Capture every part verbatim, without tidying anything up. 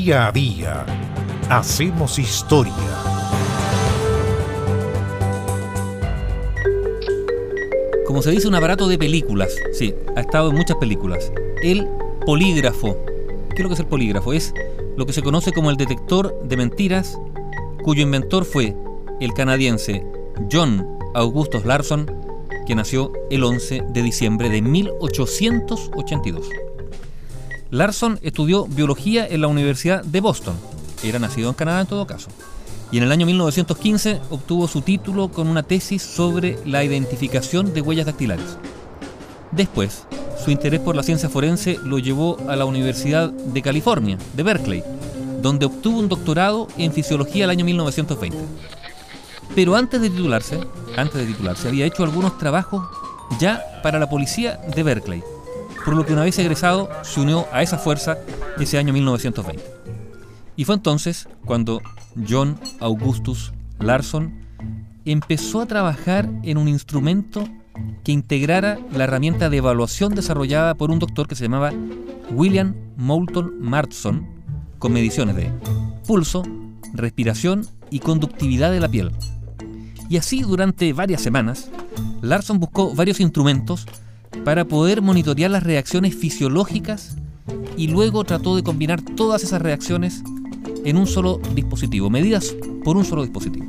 Día a día hacemos historia. Como se dice, un aparato de películas. Sí, ha estado en muchas películas. El polígrafo. ¿Qué es lo que es el polígrafo? Es lo que se conoce como el detector de mentiras, cuyo inventor fue el canadiense John Augustus Larson, que nació el once de diciembre de mil ochocientos ochenta y dos. Larson estudió biología en la Universidad de Boston. Era nacido en Canadá en todo caso. Y en el año mil novecientos quince obtuvo su título con una tesis sobre la identificación de huellas dactilares. Después, su interés por la ciencia forense lo llevó a la Universidad de California, de Berkeley, donde obtuvo un doctorado en fisiología el año mil novecientos veinte. Pero antes de titularse, antes de titularse, había hecho algunos trabajos ya para la policía de Berkeley, por lo que una vez egresado se unió a esa fuerza ese año mil novecientos veinte. Y fue entonces cuando John Augustus Larson empezó a trabajar en un instrumento que integrara la herramienta de evaluación desarrollada por un doctor que se llamaba William Moulton Marston, con mediciones de pulso, respiración y conductividad de la piel. Y así durante varias semanas, Larson buscó varios instrumentos para poder monitorear las reacciones fisiológicas y luego trató de combinar todas esas reacciones en un solo dispositivo, medidas por un solo dispositivo.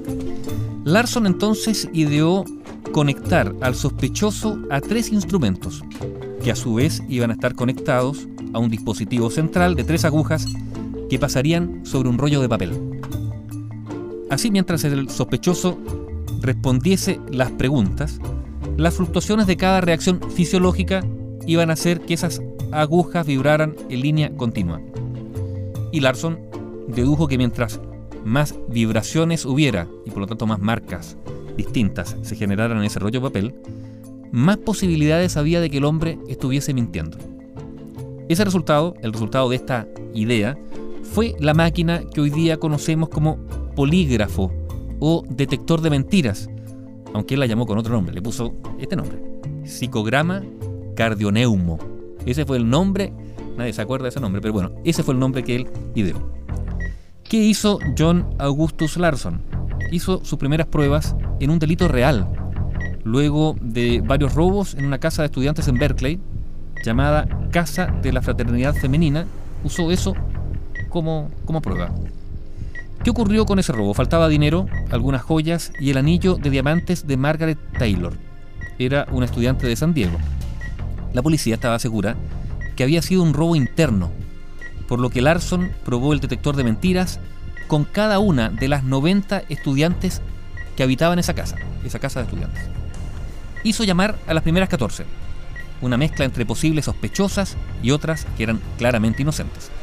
Larson entonces ideó conectar al sospechoso a tres instrumentos, que a su vez iban a estar conectados a un dispositivo central de tres agujas que pasarían sobre un rollo de papel. Así, mientras el sospechoso respondiese las preguntas, las fluctuaciones de cada reacción fisiológica iban a hacer que esas agujas vibraran en línea continua. Y Larson dedujo que mientras más vibraciones hubiera, y por lo tanto más marcas distintas se generaran en ese rollo de papel, más posibilidades había de que el hombre estuviese mintiendo. Ese resultado, el resultado de esta idea, fue la máquina que hoy día conocemos como polígrafo o detector de mentiras, aunque él la llamó con otro nombre, le puso este nombre: psicograma cardioneumo. Ese fue el nombre, nadie se acuerda de ese nombre, pero bueno, ese fue el nombre que él ideó. ¿Qué hizo John Augustus Larson? Hizo sus primeras pruebas en un delito real, luego de varios robos en una casa de estudiantes en Berkeley, llamada Casa de la Fraternidad Femenina. Usó eso como, como prueba. ¿Qué ocurrió con ese robo? Faltaba dinero, algunas joyas y el anillo de diamantes de Margaret Taylor. Era una estudiante de San Diego. La policía estaba segura que había sido un robo interno, por lo que Larson probó el detector de mentiras con cada una de las noventa estudiantes que habitaban esa casa, esa casa de estudiantes. Hizo llamar a las primeras catorce, una mezcla entre posibles sospechosas y otras que eran claramente inocentes.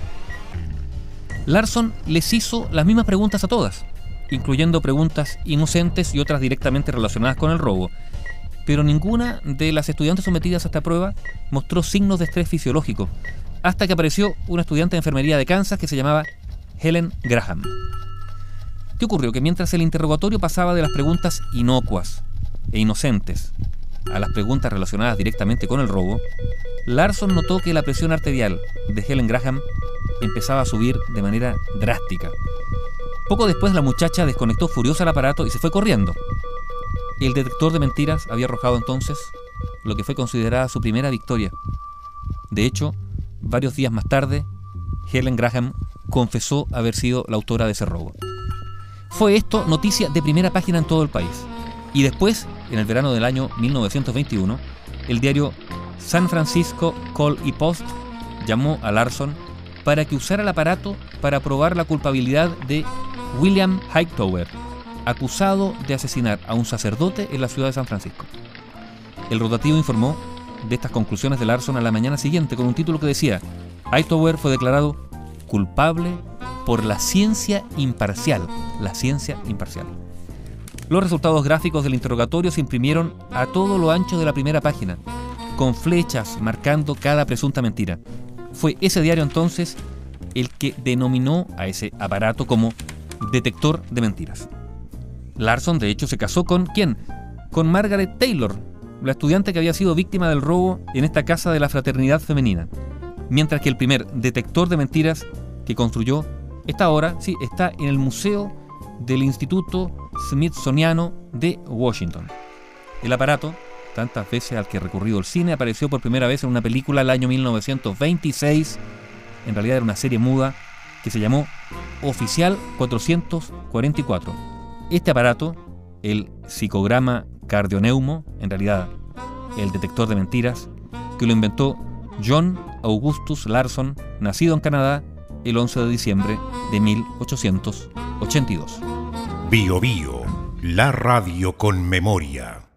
Larson les hizo las mismas preguntas a todas, incluyendo preguntas inocentes y otras directamente relacionadas con el robo, pero ninguna de las estudiantes sometidas a esta prueba mostró signos de estrés fisiológico, hasta que apareció una estudiante de enfermería de Kansas que se llamaba Helen Graham. ¿Qué ocurrió? Que mientras el interrogatorio pasaba de las preguntas inocuas e inocentes a las preguntas relacionadas directamente con el robo, Larson notó que la presión arterial de Helen Graham empezaba a subir de manera drástica. Poco después la muchacha desconectó furiosa el aparato y se fue corriendo. El detector de mentiras había arrojado entonces lo que fue considerada su primera victoria. De hecho, varios días más tarde, Helen Graham confesó haber sido la autora de ese robo. Fue esto noticia de primera página en todo el país. Y después, en el verano del año mil novecientos veintiuno, el diario San Francisco Call y Post llamó a Larson para que usara el aparato para probar la culpabilidad de William Hightower, acusado de asesinar a un sacerdote en la ciudad de San Francisco. El rotativo informó de estas conclusiones de Larson a la mañana siguiente con un título que decía: Hightower fue declarado culpable por la ciencia imparcial. La ciencia imparcial. Los resultados gráficos del interrogatorio se imprimieron a todo lo ancho de la primera página, con flechas marcando cada presunta mentira. Fue ese diario entonces el que denominó a ese aparato como detector de mentiras. Larson, de hecho, se casó con ¿quién? Con Margaret Taylor, la estudiante que había sido víctima del robo en esta casa de la fraternidad femenina. Mientras que el primer detector de mentiras que construyó está ahora, sí, está en el Museo del Instituto Smithsoniano de Washington. El aparato, tantas veces al que ha recurrido el cine, apareció por primera vez en una película el año mil novecientos veintiséis. En realidad era una serie muda que se llamó Oficial cuatrocientos cuarenta y cuatro. Este aparato, el psicograma cardioneumo, en realidad el detector de mentiras, que lo inventó John Augustus Larson, nacido en Canadá el once de diciembre de mil ochocientos ochenta y dos. Bio Bio, la radio con memoria.